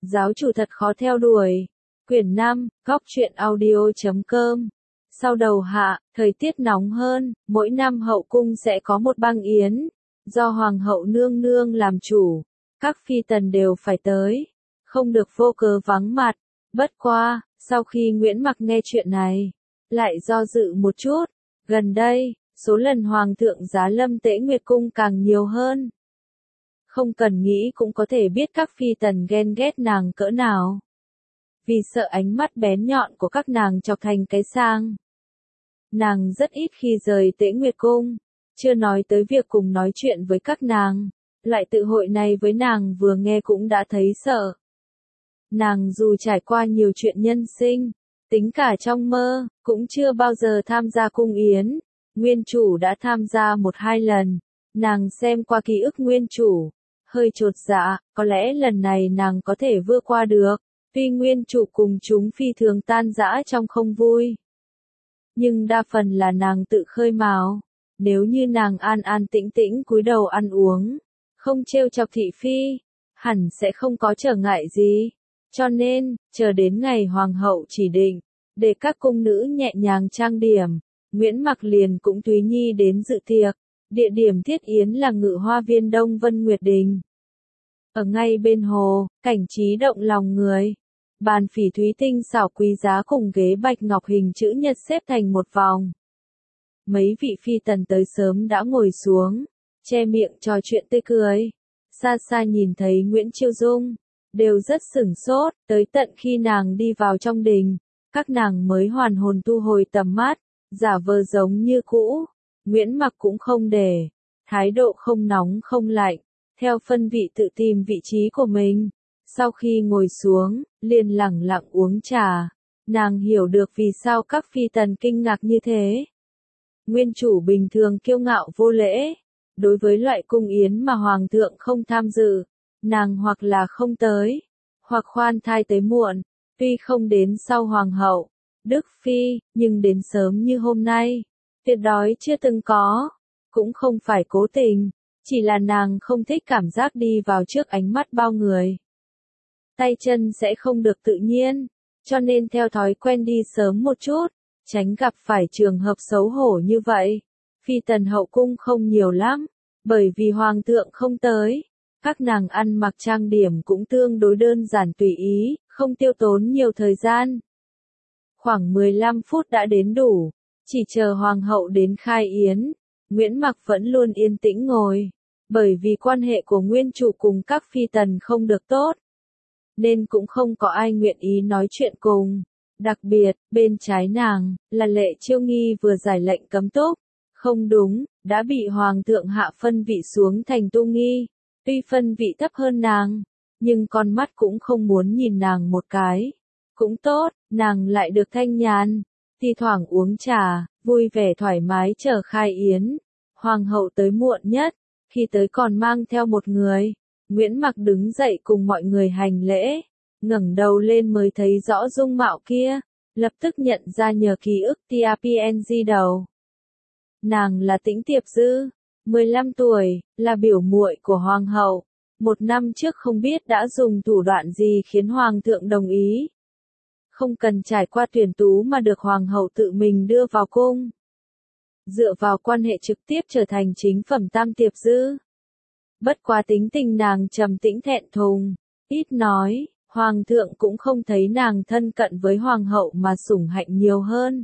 Giáo chủ thật khó theo đuổi. Quyển 5, góc truyện audio.com. Sau đầu hạ, thời tiết nóng hơn, mỗi năm hậu cung sẽ có một băng yến, do hoàng hậu nương nương làm chủ, các phi tần đều phải tới, không được vô cớ vắng mặt. Bất qua, sau khi Nguyễn Mặc nghe chuyện này, lại do dự một chút, gần đây, số lần hoàng thượng giá lâm Tế Nguyệt cung càng nhiều hơn. Không cần nghĩ cũng có thể biết các phi tần ghen ghét nàng cỡ nào. Vì sợ ánh mắt bén nhọn của các nàng chọc thành cái sang. Nàng rất ít khi rời Tế Nguyệt cung, chưa nói tới việc cùng nói chuyện với các nàng. Loại tự hội này với nàng vừa nghe cũng đã thấy sợ. Nàng dù trải qua nhiều chuyện nhân sinh, tính cả trong mơ, cũng chưa bao giờ tham gia cung yến. Nguyên chủ đã tham gia 1-2 lần, nàng xem qua ký ức nguyên chủ, hơi chột dạ, có lẽ lần này nàng có thể vượt qua được. Tuy nguyên chủ cùng chúng phi thường tan rã trong không vui, nhưng đa phần là nàng tự khơi mào. Nếu như nàng an an tĩnh tĩnh cúi đầu ăn uống, không trêu chọc thị phi, hẳn sẽ không có trở ngại gì. Cho nên, chờ đến ngày hoàng hậu chỉ định, để các cung nữ nhẹ nhàng trang điểm, Nguyễn Mặc liền cũng Thúy Nhi đến dự tiệc. Địa điểm thiết yến là Ngự Hoa Viên Đông Vân Nguyệt Đình. Ở ngay bên hồ, cảnh trí động lòng người. Bàn phỉ thúy tinh xảo quý giá cùng ghế bạch ngọc hình chữ nhật xếp thành một vòng. Mấy vị phi tần tới sớm đã ngồi xuống, che miệng trò chuyện tươi cười. Xa xa nhìn thấy Nguyễn Chiêu Dung, đều rất sửng sốt, tới tận khi nàng đi vào trong đình, các nàng mới hoàn hồn thu hồi tầm mắt, giả vờ giống như cũ. Nguyễn Mặc cũng không để, thái độ không nóng không lạnh, theo phân vị tự tìm vị trí của mình. Sau khi ngồi xuống, liền lẳng lặng uống trà. Nàng hiểu được vì sao các phi tần kinh ngạc như thế. Nguyên chủ bình thường kiêu ngạo vô lễ. Đối với loại cung yến mà hoàng thượng không tham dự, nàng hoặc là không tới, hoặc khoan thai tới muộn. Tuy không đến sau hoàng hậu, Đức Phi, nhưng đến sớm như hôm nay, tuyệt đối chưa từng có. Cũng không phải cố tình, chỉ là nàng không thích cảm giác đi vào trước ánh mắt bao người. Tay chân sẽ không được tự nhiên, cho nên theo thói quen đi sớm một chút, tránh gặp phải trường hợp xấu hổ như vậy. Phi tần hậu cung không nhiều lắm, bởi vì hoàng thượng không tới, các nàng ăn mặc trang điểm cũng tương đối đơn giản tùy ý, không tiêu tốn nhiều thời gian. Khoảng 15 phút đã đến đủ, chỉ chờ hoàng hậu đến khai yến. Nguyễn Mặc vẫn luôn yên tĩnh ngồi, bởi vì quan hệ của nguyên chủ cùng các phi tần không được tốt, nên cũng không có ai nguyện ý nói chuyện cùng. Đặc biệt, bên trái nàng, là Lệ Chiêu Nghi vừa giải lệnh cấm túc. Không đúng, đã bị hoàng thượng hạ phân vị xuống thành tu nghi. Tuy phân vị thấp hơn nàng, nhưng con mắt cũng không muốn nhìn nàng một cái. Cũng tốt, nàng lại được thanh nhàn, thi thoảng uống trà, vui vẻ thoải mái chờ khai yến. Hoàng hậu tới muộn nhất, khi tới còn mang theo một người. Nguyễn Mặc đứng dậy cùng mọi người hành lễ, ngẩng đầu lên mới thấy rõ dung mạo kia, lập tức nhận ra nhờ ký ức TRPNG đầu. Nàng là Tĩnh Tiệp Dư, 15 tuổi, là biểu muội của hoàng hậu. 1 năm trước không biết đã dùng thủ đoạn gì khiến hoàng thượng đồng ý. Không cần trải qua tuyển tú mà được hoàng hậu tự mình đưa vào cung. Dựa vào quan hệ trực tiếp trở thành chính phẩm Tam Tiệp Dư. Bất quá tính tình nàng trầm tĩnh thẹn thùng, ít nói, hoàng thượng cũng không thấy nàng thân cận với hoàng hậu mà sủng hạnh nhiều hơn.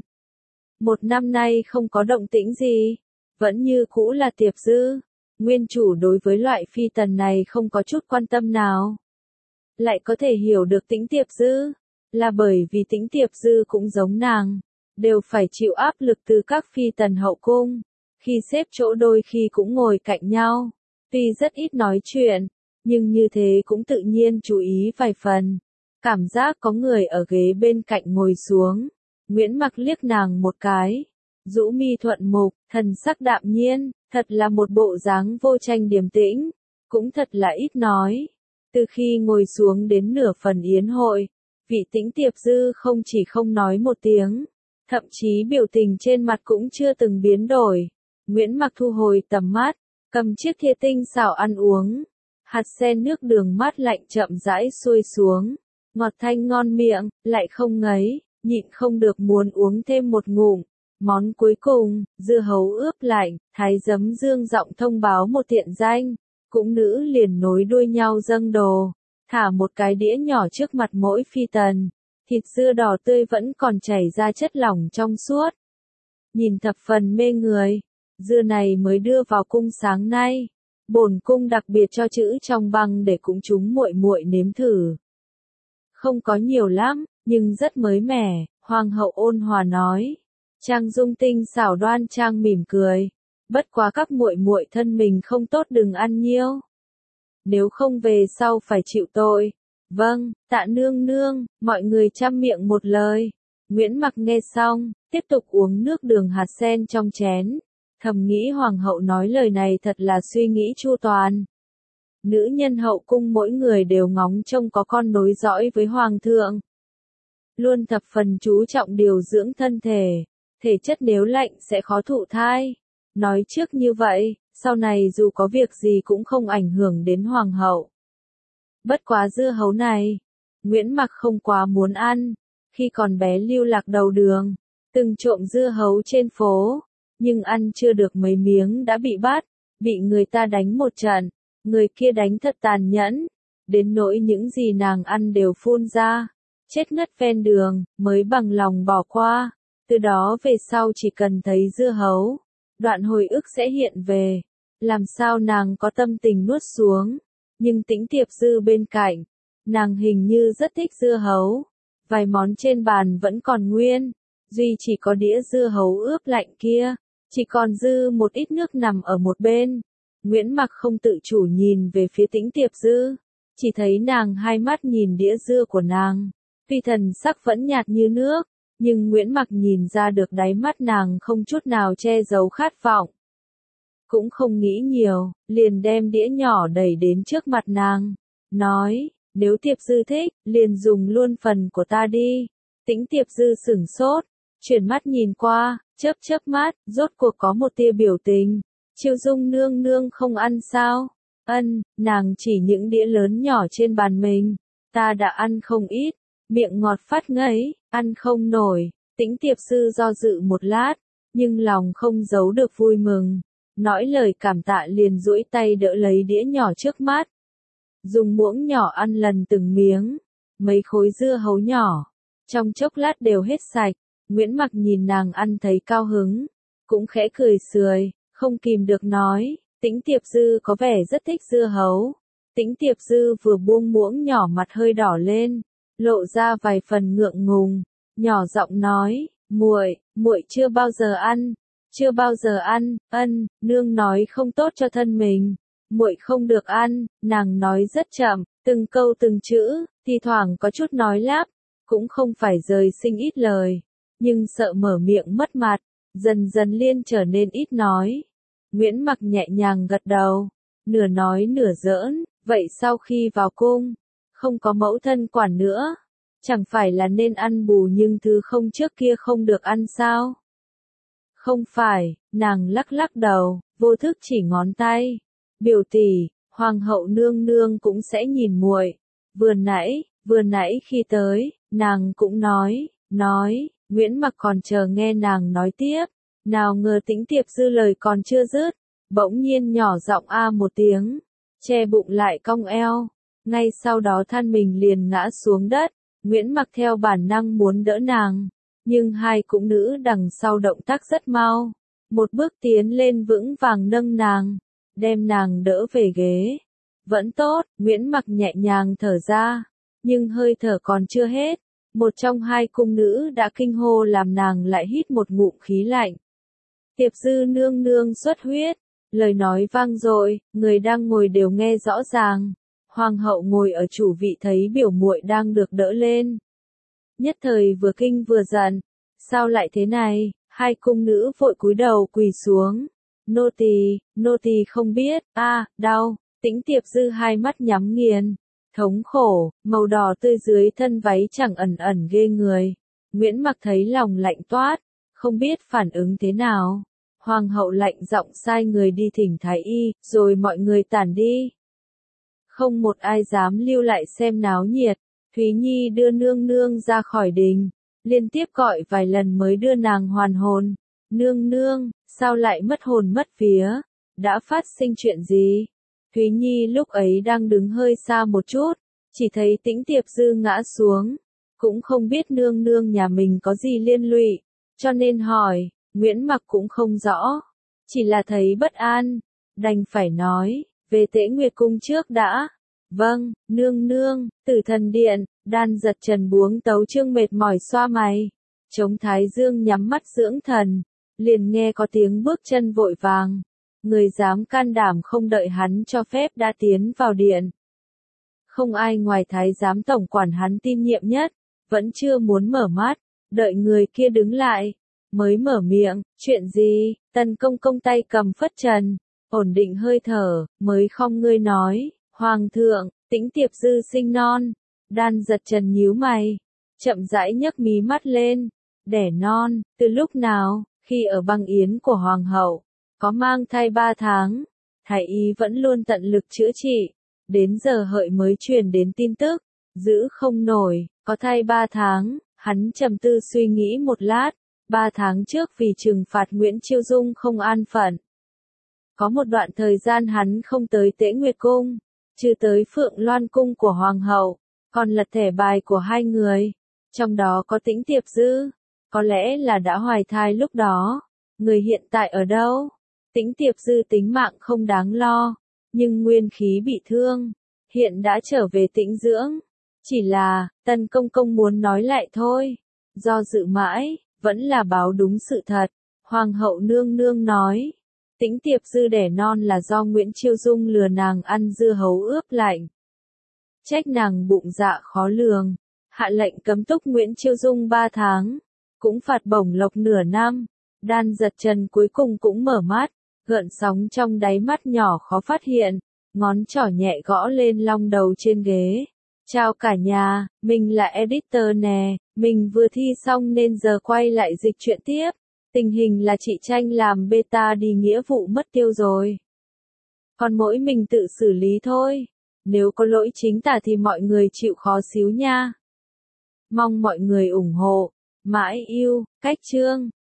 1 năm nay không có động tĩnh gì, vẫn như cũ là Tiệp Dư. Nguyên chủ đối với loại phi tần này không có chút quan tâm nào. Lại có thể hiểu được Tĩnh Tiệp Dư, là bởi vì Tĩnh Tiệp Dư cũng giống nàng, đều phải chịu áp lực từ các phi tần hậu cung. Khi xếp chỗ đôi khi cũng ngồi cạnh nhau. Tuy rất ít nói chuyện, nhưng như thế cũng tự nhiên chú ý vài phần. Cảm giác có người ở ghế bên cạnh ngồi xuống. Nguyễn Mặc liếc nàng một cái, rũ mi thuận mục, thần sắc đạm nhiên, thật là một bộ dáng vô tranh điềm tĩnh, cũng thật là ít nói. Từ khi ngồi xuống đến nửa phần yến hội, vị Tĩnh Tiệp Dư không chỉ không nói một tiếng, thậm chí biểu tình trên mặt cũng chưa từng biến đổi. Nguyễn Mặc thu hồi tầm mắt, cầm chiếc thìa tinh xảo ăn uống. Hạt sen nước đường mát lạnh chậm rãi xuôi xuống, ngọt thanh ngon miệng, lại không ngấy, nhịn không được muốn uống thêm một ngụm. Món cuối cùng, dưa hấu ướp lạnh, thái giấm dương giọng thông báo một thiện danh, cũng nữ liền nối đuôi nhau dâng đồ, thả một cái đĩa nhỏ trước mặt mỗi phi tần, thịt dưa đỏ tươi vẫn còn chảy ra chất lỏng trong suốt. Nhìn thập phần mê người, dưa này mới đưa vào cung sáng nay, bổn cung đặc biệt cho chữ trong băng để cũng chúng muội muội nếm thử. Không có nhiều lắm, nhưng rất mới mẻ, hoàng hậu ôn hòa nói. Trang Dung tinh xảo đoan trang mỉm cười, bất quá các muội muội thân mình không tốt đừng ăn nhiêu. Nếu không về sau phải chịu tội. Vâng, tạ nương nương, mọi người chăm miệng một lời. Nguyễn Mặc nghe xong, tiếp tục uống nước đường hạt sen trong chén, thầm nghĩ hoàng hậu nói lời này thật là suy nghĩ chu toàn. Nữ nhân hậu cung mỗi người đều ngóng trông có con nối dõi với hoàng thượng. Luôn thập phần chú trọng điều dưỡng thân thể chất nếu lạnh sẽ khó thụ thai. Nói trước như vậy, sau này dù có việc gì cũng không ảnh hưởng đến hoàng hậu. Bất quá dưa hấu này, Nguyễn Mặc không quá muốn ăn, khi còn bé lưu lạc đầu đường, từng trộm dưa hấu trên phố, nhưng ăn chưa được mấy miếng đã bị bắt, bị người ta đánh một trận, người kia đánh thật tàn nhẫn, đến nỗi những gì nàng ăn đều phun ra, chết ngất ven đường, mới bằng lòng bỏ qua. Từ đó về sau chỉ cần thấy dưa hấu, đoạn hồi ức sẽ hiện về. Làm sao nàng có tâm tình nuốt xuống, nhưng Tĩnh Tiệp Dư bên cạnh, nàng hình như rất thích dưa hấu. Vài món trên bàn vẫn còn nguyên, duy chỉ có đĩa dưa hấu ướp lạnh kia, chỉ còn dư một ít nước nằm ở một bên. Nguyễn Mặc không tự chủ nhìn về phía Tĩnh Tiệp Dư, chỉ thấy nàng hai mắt nhìn đĩa dưa của nàng, tuy thần sắc vẫn nhạt như nước, nhưng Nguyễn Mặc nhìn ra được đáy mắt nàng không chút nào che giấu khát vọng. Cũng không nghĩ nhiều, liền đem đĩa nhỏ đẩy đến trước mặt nàng, nói, nếu Tiệp Dư thích, liền dùng luôn phần của ta đi. Tĩnh Tiệp Dư sửng sốt, chuyển mắt nhìn qua, chớp chớp mắt, rốt cuộc có một tia biểu tình. Chiêu Dung nương nương không ăn sao? Ân, nàng chỉ những đĩa lớn nhỏ trên bàn mình, ta đã ăn không ít, miệng ngọt phát ngấy, ăn không nổi. Tĩnh Tiệp Dư do dự một lát, nhưng lòng không giấu được vui mừng, nói lời cảm tạ liền duỗi tay đỡ lấy đĩa nhỏ trước mắt. Dùng muỗng nhỏ ăn lần từng miếng, mấy khối dưa hấu nhỏ, trong chốc lát đều hết sạch. Nguyễn Mặc nhìn nàng ăn thấy cao hứng, cũng khẽ cười sười, không kìm được nói, Tĩnh Tiệp Dư có vẻ rất thích dưa hấu. Tĩnh Tiệp Dư vừa buông muỗng nhỏ mặt hơi đỏ lên, lộ ra vài phần ngượng ngùng, nhỏ giọng nói, muội chưa bao giờ ăn, chưa bao giờ ăn. Ân, nương nói không tốt cho thân mình, muội không được ăn. Nàng nói rất chậm, từng câu từng chữ, thi thoảng có chút nói lắp, cũng không phải rời sinh ít lời, nhưng sợ mở miệng mất mặt, dần dần liên trở nên ít nói. Nguyễn Mặc nhẹ nhàng gật đầu, nửa nói nửa giỡn, vậy sau khi vào cung, không có mẫu thân quản nữa, chẳng phải là nên ăn bù nhưng thứ không trước kia không được ăn sao? Không phải, nàng lắc lắc đầu, vô thức chỉ ngón tay. Biểu tỷ, hoàng hậu nương nương cũng sẽ nhìn muội. Vừa nãy khi tới, nàng cũng nói, Nguyễn Mặc còn chờ nghe nàng nói tiếp. Nào ngờ Tĩnh Tiệp Dư lời còn chưa dứt, bỗng nhiên nhỏ giọng a một tiếng, che bụng lại cong eo, ngay sau đó thân mình liền ngã xuống đất. Nguyễn Mặc theo bản năng muốn đỡ nàng, nhưng hai cung nữ đằng sau động tác rất mau, một bước tiến lên vững vàng nâng nàng, đem nàng đỡ về ghế. Vẫn tốt, Nguyễn Mặc nhẹ nhàng thở ra, nhưng hơi thở còn chưa hết, một trong hai cung nữ đã kinh hô làm nàng lại hít một ngụm khí lạnh. Tiệp Dư nương nương xuất huyết, lời nói vang dội, người đang ngồi đều nghe rõ ràng. Hoàng hậu ngồi ở chủ vị thấy biểu muội đang được đỡ lên, nhất thời vừa kinh vừa giận, sao lại thế này? Hai cung nữ vội cúi đầu quỳ xuống. Nô tỳ không biết. Đau. Tĩnh Tiệp Dư hai mắt nhắm nghiền, thống khổ, màu đỏ tươi dưới thân váy chẳng ẩn ẩn ghê người. Nguyễn Mặc thấy lòng lạnh toát, không biết phản ứng thế nào. Hoàng hậu lạnh giọng sai người đi thỉnh thái y, rồi mọi người tản đi. không một ai dám lưu lại xem náo nhiệt. Thúy Nhi đưa nương nương ra khỏi đình, liên tiếp gọi vài lần mới đưa nàng hoàn hồn. Nương nương, sao lại mất hồn mất vía? Đã phát sinh chuyện gì? Thúy Nhi lúc ấy đang đứng hơi xa một chút, chỉ thấy Tĩnh Tiệp Dư ngã xuống, cũng không biết nương nương nhà mình có gì liên lụy, cho nên hỏi. Nguyễn Mặc cũng không rõ, chỉ là thấy bất an, đành phải nói, về Tế Nguyệt Cung trước đã. Vâng, nương nương. Tử Thần Điện. Đan Giật Trần buông tấu chương mệt mỏi xoa mày, chống thái dương nhắm mắt dưỡng thần, liền nghe có tiếng bước chân vội vàng. Người dám can đảm không đợi hắn cho phép đã tiến vào điện. Không ai ngoài thái giám tổng quản hắn tin nhiệm nhất, vẫn chưa muốn mở mắt, đợi người kia đứng lại, mới mở miệng. Chuyện gì? Tần công công tay cầm phất trần, ổn định hơi thở, mới khom người nói, Hoàng thượng, Tĩnh Tiệp Dư sinh non. Đan Giật Trần nhíu mày, chậm rãi nhấc mí mắt lên. Đẻ non? Từ lúc nào? Khi ở băng yến của Hoàng hậu, có mang thai 3 tháng, thái y vẫn luôn tận lực chữa trị, đến giờ hợi mới truyền đến tin tức, giữ không nổi, có thai 3 tháng. Hắn trầm tư suy nghĩ một lát, 3 tháng trước vì trừng phạt Nguyễn Chiêu Dung không an phận, có một đoạn thời gian hắn không tới Tế Nguyệt Cung, chưa tới Phượng Loan Cung của Hoàng hậu, còn lật thẻ bài của hai người, trong đó có Tĩnh Tiệp Dư, có lẽ là đã hoài thai lúc đó. Người hiện tại ở đâu? Tĩnh Tiệp Dư tính mạng không đáng lo, nhưng nguyên khí bị thương, hiện đã trở về tĩnh dưỡng. Chỉ là, Tần công công muốn nói lại thôi, do dự mãi, vẫn là báo đúng sự thật. Hoàng hậu nương nương nói, Tĩnh Tiệp Dư đẻ non là do Nguyễn Chiêu Dung lừa nàng ăn dưa hấu ướp lạnh. Trách nàng bụng dạ khó lường, hạ lệnh cấm túc Nguyễn Chiêu Dung 3 tháng, cũng phạt bổng lộc nửa năm. Đan Giật Trần cuối cùng cũng mở mắt, gợn sóng trong đáy mắt nhỏ khó phát hiện, ngón trỏ nhẹ gõ lên long đầu trên ghế. Chào cả nhà, mình là editor nè, mình vừa thi xong nên giờ quay lại dịch truyện tiếp. Tình hình là chị Tranh làm beta đi nghĩa vụ mất tiêu rồi. Còn mỗi mình tự xử lý thôi. Nếu có lỗi chính tả thì mọi người chịu khó xíu nha. Mong mọi người ủng hộ. Mãi yêu, cách chương.